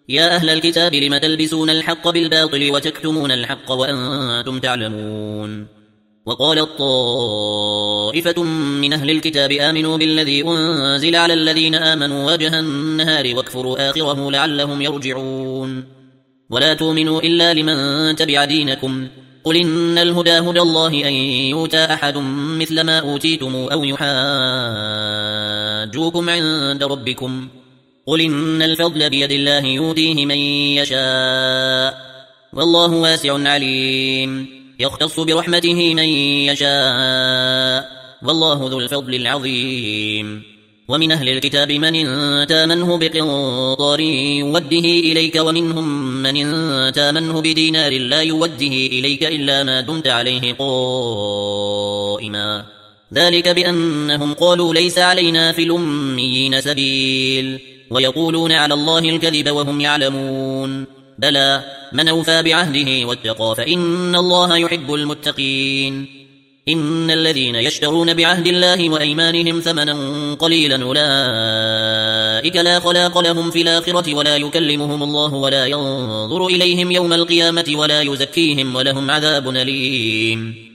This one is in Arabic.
يا أهل الكتاب لم تلبسون الحق بالباطل وتكتمون الحق وأنتم تعلمون وقالت طائفة من أهل الكتاب آمنوا بالذي أنزل على الذين آمنوا وجه النهار واكفروا آخره لعلهم يرجعون ولا تؤمنوا إلا لمن تبع دينكم قل إن الهدى هدى الله أن يؤتى أحد مثل ما أوتيتم أو يحاجوكم عند ربكم قل إن الفضل بيد الله يؤتيه من يشاء والله واسع عليم يختص برحمته من يشاء والله ذو الفضل العظيم ومن أهل الكتاب من تامنه بقنطار يوده إليك ومنهم من تامنه بدينار لا يوده إليك إلا ما دمت عليه قائما ذلك بأنهم قالوا ليس علينا في الأميين سبيل ويقولون على الله الكذب وهم يعلمون بلى من أوفى بعهده واتقى فإن الله يحب المتقين إن الذين يشترون بعهد الله وأيمانهم ثمنا قليلا أولئك لا خلاق لهم في الآخرة ولا يكلمهم الله ولا ينظر إليهم يوم القيامة ولا يزكيهم ولهم عذاب أليم